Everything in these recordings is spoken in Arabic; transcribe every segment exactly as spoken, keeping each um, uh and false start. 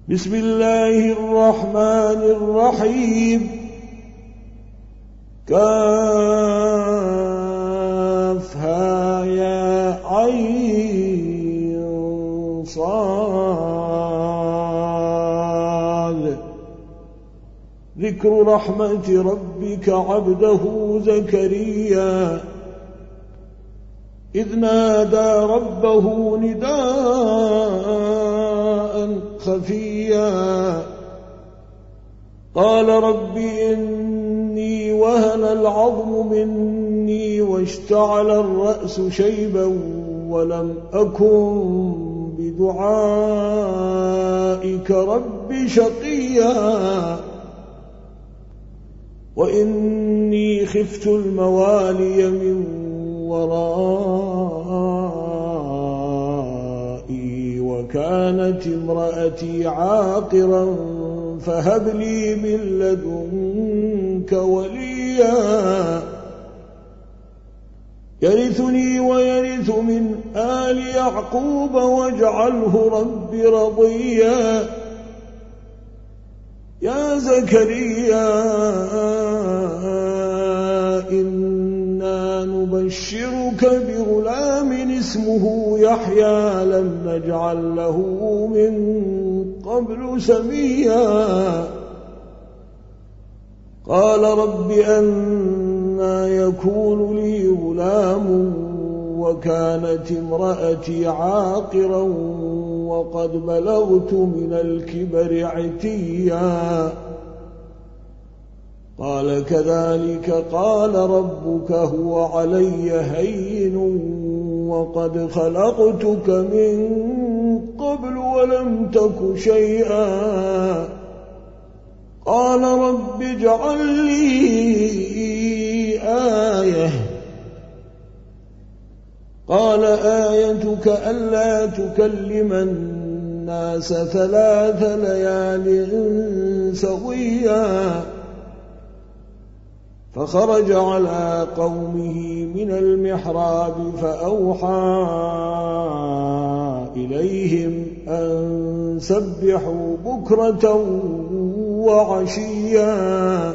بسم الله الرحمن الرحيم كافها يا عين صاد ذكر رحمة ربك عبده زكريا إذ نادى ربه نداء خفيا قال رب إني وهن العظم مني واشتعل الرأس شيبا ولم أكن بدعائك رب شقيا وإني خفت الموالي من ورائي وكانت امرأتي عاقرا فهب لي من لدنك وليا يرثني ويرث من آل يعقوب واجعله رب رضيا يا زكريا إنا نبشرك بغلام اسمه يحيى لم نجعل له من قبل سميا قال رب أنى يكون لي غلام وكانت امرأتي عاقرا وقد بلغت من الكبر عتيا قال كذلك قال ربك هو علي هين وقد خلقتك من قبل ولم تك شيئا قال رب اجعل لي آية قال آيتك ألا تكلم الناس ثلاث ليال سويا فخرج على قومه من المحراب فأوحى إليهم أن سبحوا بكرة وعشيا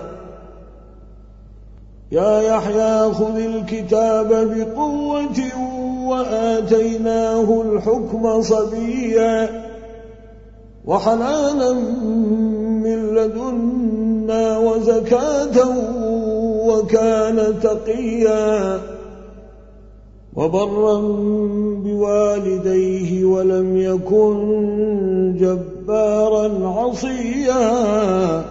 يا يحيى خذ الكتاب بقوة وآتيناه الحكم صبيا وحنانا من لدنا وزكاة وكان تقيا وبرا بوالديه ولم يكن جبارا عصيا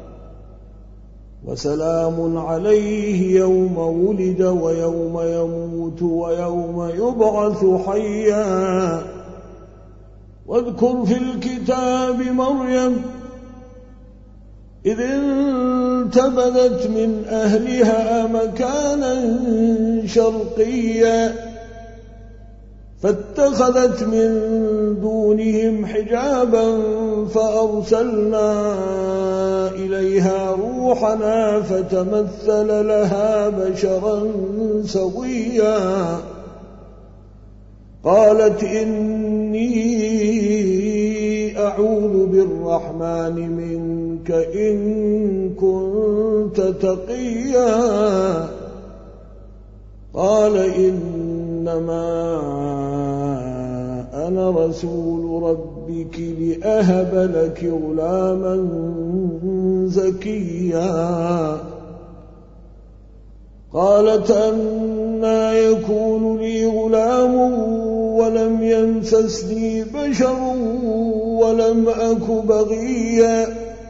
وسلام عليه يوم ولد ويوم يموت ويوم يبعث حيا واذكر في الكتاب مريم إذ انتبذت من أهلها مكانا شرقيا فاتخذت من دونهم حجابا فأرسلنا إليها روحنا فتمثل لها بشرا سويا قالت إني أعوذ بالرحمن منك إن كنت تقيا قال إنما أنا رسول ربك لأهب لك غلاما زكيا قالت أنى يكون لي غلام ولم يمسسني بشر ولم أك بغيا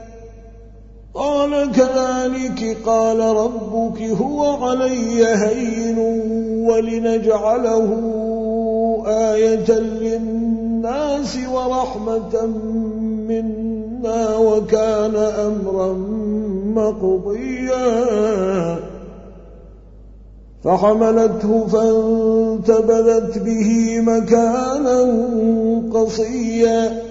قال كذلك قال ربك هو علي هين ولنجعله آية للناس ورحمة منا وكان أمرا مقضيا فحملته فانتبذت به مكانا قصيا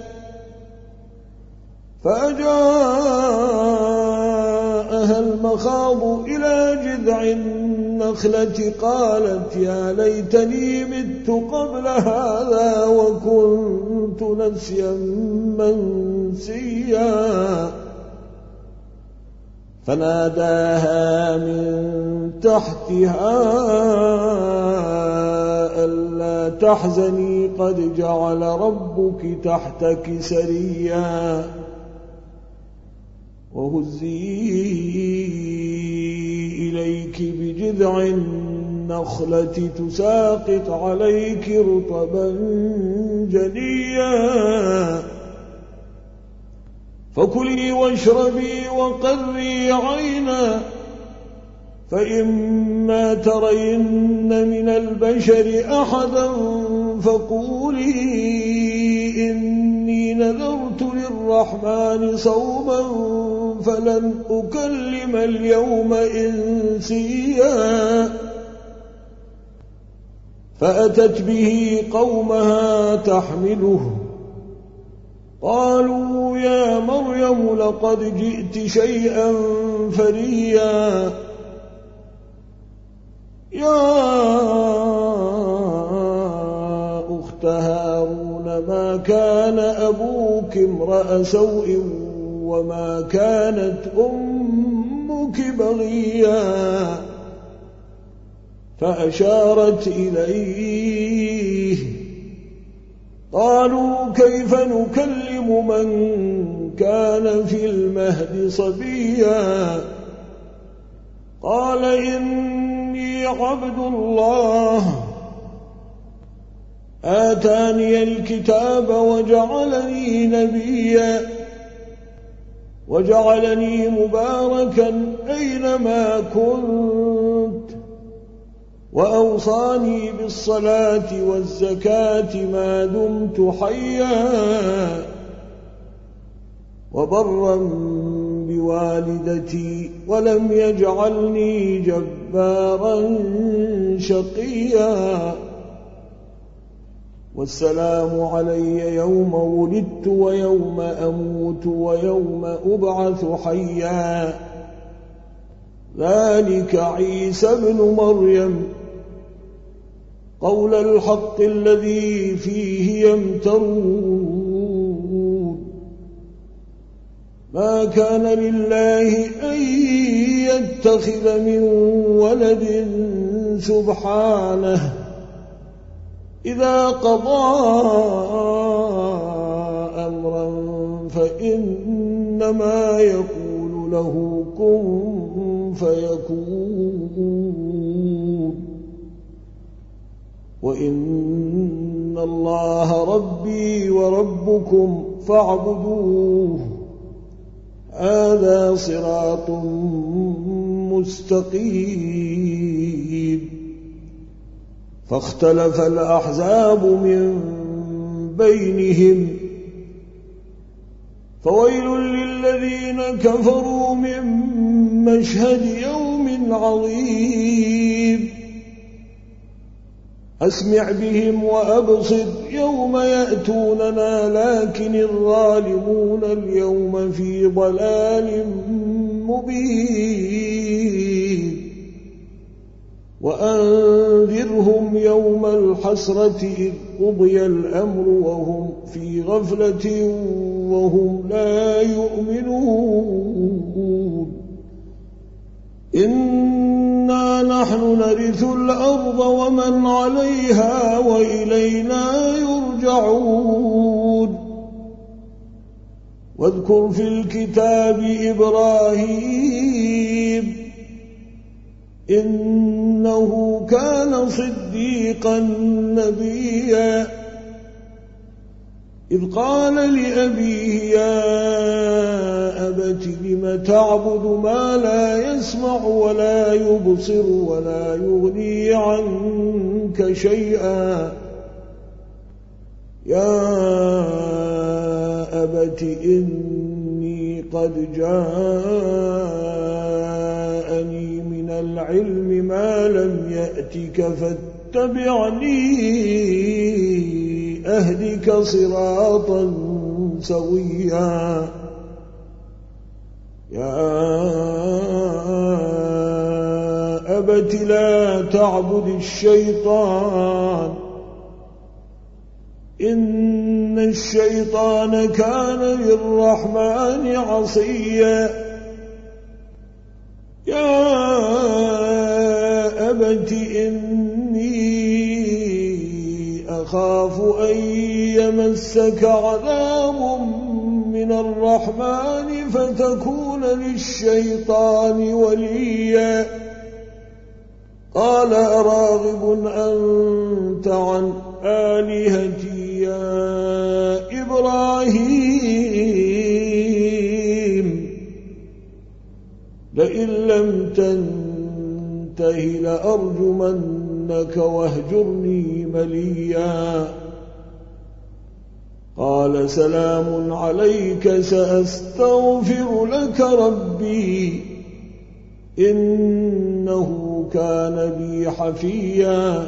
فأجاءها المخاض إلى جذع النخل النخلة قالت يا ليتني مت قبل هذا وكنت نسيا منسيا فناداها من تحتها ألا تحزني قد جعل ربك تحتك سريا وهزي إليك بجذع النخلة تساقط عليك رطبا جنيا فكلي واشربي وقري عينا فإما ترين من البشر أحدا فقولي إني نذرت للرحمن صوما فلن أكلم اليوم إنسيا فأتت به قومها تحمله قالوا يا مريم لقد جئت شيئا فريا يا أخت هارون ما كان أبوك امرأ سوء وما كانت أمك بغيا فأشارت إليه قالوا كيف نكلم من كان في المهد صبيا قال إني عبد الله آتاني الكتاب وجعلني نبيا وجعلني مباركا أينما كنت وأوصاني بالصلاة والزكاة ما دمت حيا وبرا بوالدتي ولم يجعلني جبارا شقيا والسلام علي يوم ولدت ويوم أموت ويوم أبعث حيا ذلك عيسى ابن مريم قول الحق الذي فيه يمترون ما كان لله أن يتخذ من ولد سبحانه إذا قضى أمرا فإنما يقول له كن فيكون وإن الله ربي وربكم فاعبدوه هذا صراط مستقيم فاختلف الأحزاب من بينهم فويل للذين كفروا من مشهد يوم عظيم أسمع بهم وأبصر يوم يأتوننا لكن الظالمون اليوم في ضلال مبين وأنذرهم يوم الحسرة إذ قضي الأمر وهم في غفلة وهم لا يؤمنون إنا نحن نرث الأرض ومن عليها وإلينا يرجعون واذكر في الكتاب إبراهيم إنه كان صديقا نبيا إذ قال لأبيه يا أبت لم تعبد ما لا يسمع ولا يبصر ولا يغني عنك شيئا يا أبت إني قد جاءني من العلم ما لم يأتك فاتبعني أهدك صراطا سويا يا أبت لا تعبد الشيطان إن الشيطان كان للرحمن عصيا يا أبت إني أخاف أن يمسك عذاب من الرحمن فتكون للشيطان وليا قال أراغب أنت عن آلهتي يا إبراهيم لئن لم تنته لأرجمنك واهجرني مليا قال سلام عليك سأستغفر لك ربي إنه كان بي حفيا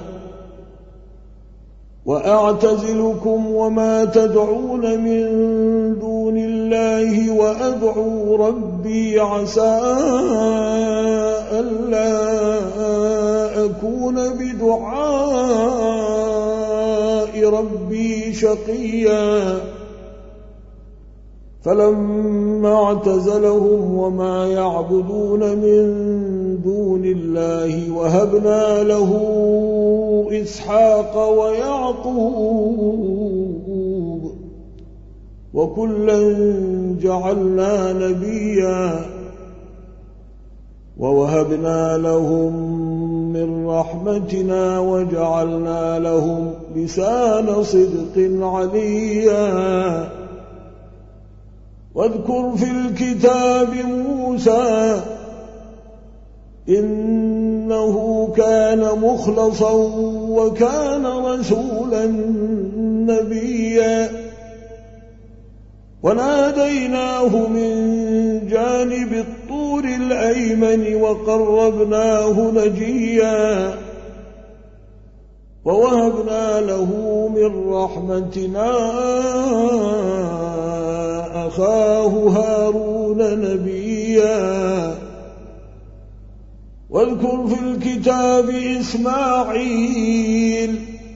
وأعتزلكم وما تدعون من دون الله وأدعو ربي عسى ألا أكون بدعاء ربي شقيا فلما اعتزلهم وما يعبدون من دون الله وهبنا له إسحاق ويعقوب وكلا جعلنا نبيا ووهبنا لهم من رحمتنا وجعلنا لهم لسان صدق عليا واذكر في الكتاب موسى إنه كان مخلصا وكان رسولا نبيا وناديناه من جانب الطور الأيمن وقربناه نجيا ووهبنا له من رحمتنا أخاه هارون نبيا واذكر في الكتاب إسماعيل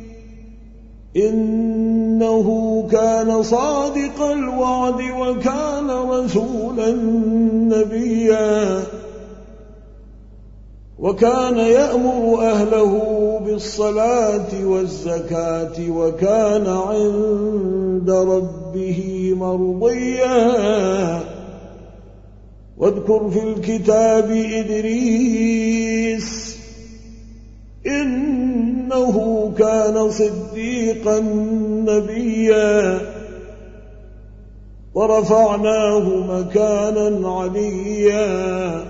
إنه كان صادق الوعد وكان رسولا نبيا وكان يأمر أهله بالصلاة والزكاة وكان عند ربه مرضيا واذكر في الكتاب إدريس إنه كان صديقا نبيا ورفعناه مكانا عليا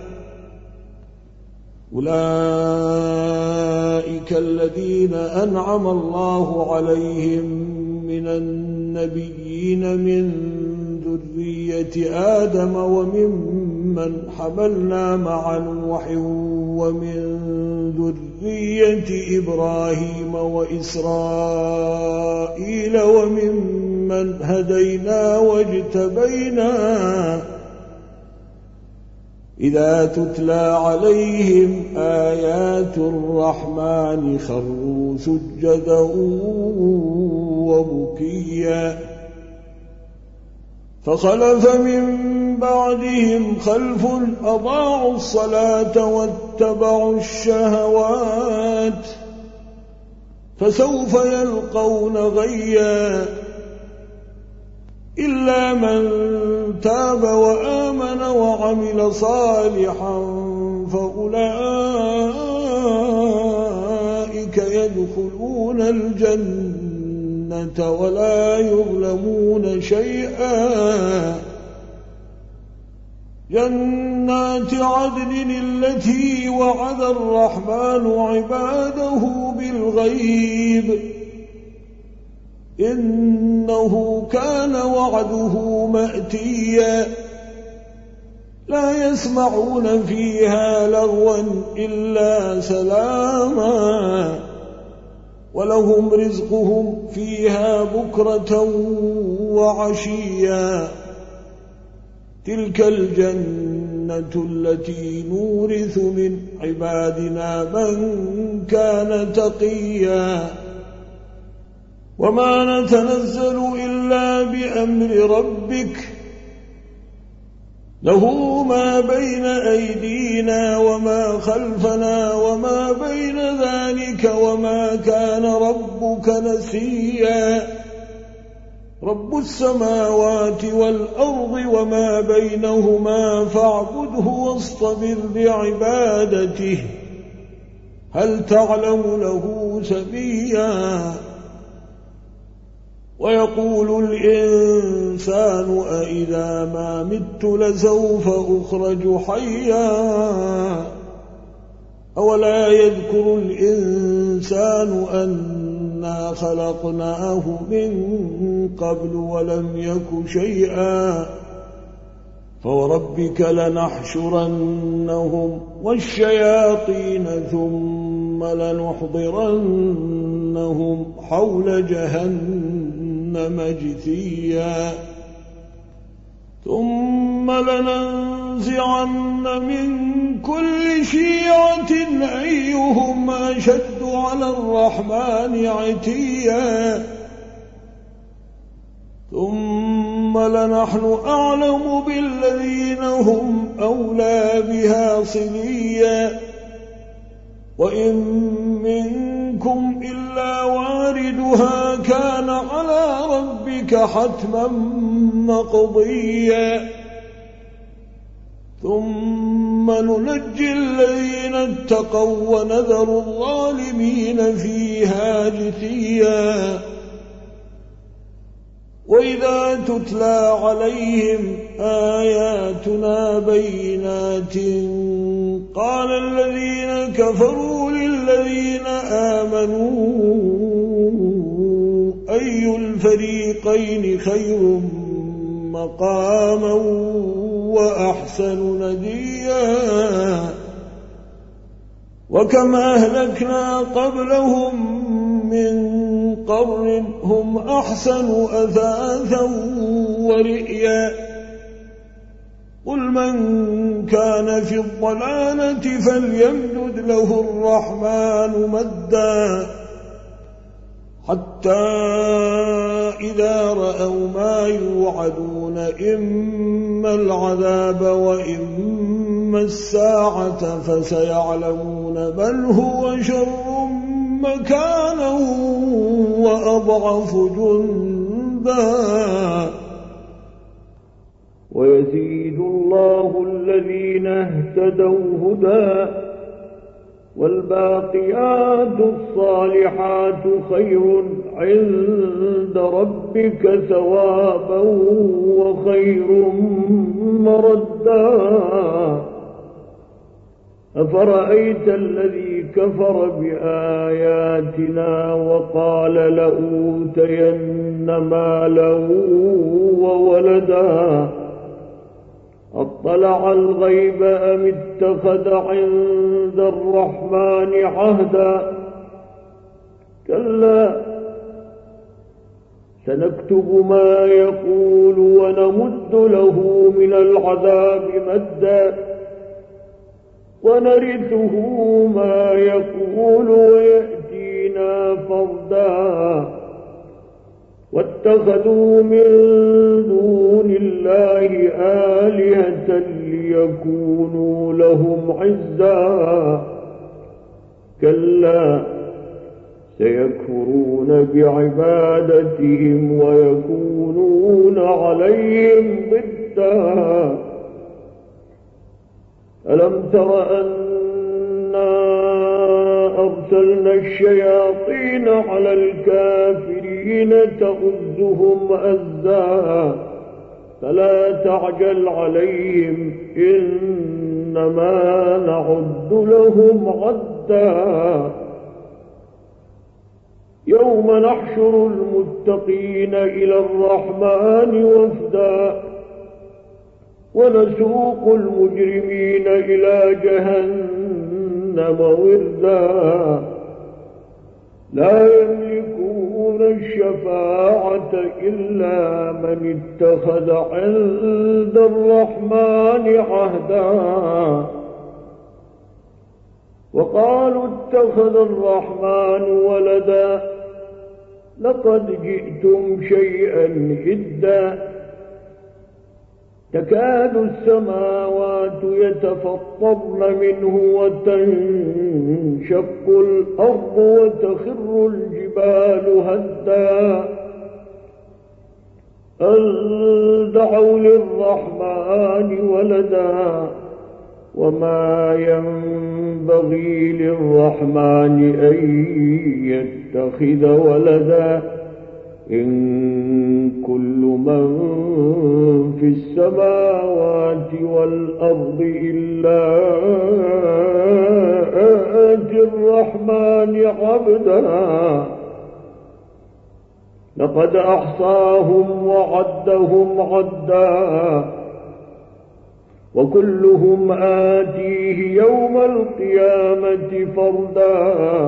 أولئك الذين أنعم الله عليهم من النبيين من ذرية آدم وممن حملنا مع نوح ومن ذرية إبراهيم وإسرائيل وممن هدينا واجتبينا إذا تتلى عليهم آيات الرحمن خروا سجدا وبكيا فخلف من بعدهم خلف أضاعوا الصلاة واتبعوا الشهوات فسوف يلقون غيا إلا من تاب وآمن وعمل صالحا فأولئك يدخلون الجنة ولا يظلمون شيئا جنات عدن التي وعد الرحمن عباده بالغيب إنه كان وعده مأتيا لا يسمعون فيها لغوا إلا سلاما ولهم رزقهم فيها بكرة وعشيا تلك الجنة الجنة التي نورث من عبادنا من كان تقيا وما نتنزل إلا بأمر ربك له ما بين أيدينا وما خلفنا وما بين ذلك وما كان ربك نسيا رب السماوات والأرض وما بينهما فاعبده واصطبر لعبادته هل تعلم له سميا ويقول الإنسان أإذا ما مت لسوف أخرج حيا أولا يذكر الإنسان أنا خلقناه من قبل ولم يك شيئا فوربك لنحشرنهم والشياطين ثم لنحضرنهم حول جهنم جثيا ثم لننزعن من كل شيعة أيهم أشد على الرحمن عتيا ثم لنحن أعلم بالذين هم أولى بها صليا وإن منكم إلا واردها كان على ربك حتما مقضيا ثم ننجي الذين اتقوا ونذر الظالمين فيها جثيا وإذا تتلى عليهم آياتنا بينات قال الذين كفروا للذين آمنوا أي الفريقين خير مقاما وأحسن نديا وكما أهلكنا قبلهم من قرن هم أحسن أثاثا ورئيا قل من كان في الضلالة فليمدد له الرحمن مدا حتى إذا رأوا ما يوعدون إما العذاب وإما الساعة فسيعلمون بل هو شر مكانا وأضعف جندا ويزيد الله الذين اهتدوا هدى والباقيات الصالحات خير عند ربك ثوابا وخير مردا أفرأيت الذي كفر بآياتنا وقال لأوتين مالا وولدا أطلع الغيب أم اتخذ عند الرحمن عهدا كلا سنكتب ما يقول ونمد له من العذاب مدا ونرثه ما يقول ويأتينا فردا واتخذوا من دون الله آلهة ليكونوا لهم عزا كلا سيكفرون بعبادتهم ويكونون عليهم ضدا ألم تر أنا أرسلنا الشياطين على الكافرين تؤزهم أزا فلا تعجل عليهم إنما نعد لهم عدا يوم نحشر المتقين إلى الرحمن وفدا ونسوق المجرمين إلى جهنم وردا لا يملكون يشفعون الشفاعة إلا من اتخذ عند الرحمن عهدا وقالوا اتخذ الرحمن ولدا لقد جئتم شيئا إدا تكاد السماوات يتفطرن منه وتنشق الأرض وتخر الجبال هدا أن دعوا للرحمن ولدا وما ينبغي للرحمن أن يتخذ ولدا إن كل من في السماوات والأرض إلا آتي الرحمن عبدا لقد أحصاهم وعدهم عدا وكلهم آتيه يوم القيامة فردا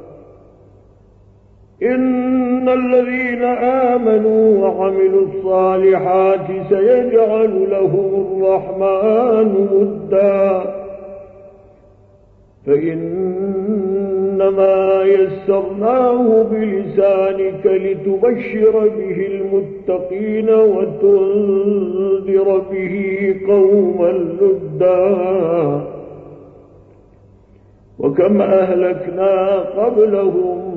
إن الذين آمنوا وعملوا الصالحات سيجعل لهم الرحمن ودا فإنما يسرناه بلسانك لتبشر به المتقين وتنذر به قوما لدا وكم أهلكنا قبلهم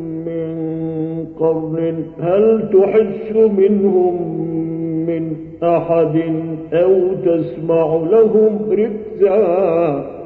قرن هل تحس منهم من أحد أو تسمع لهم ركزا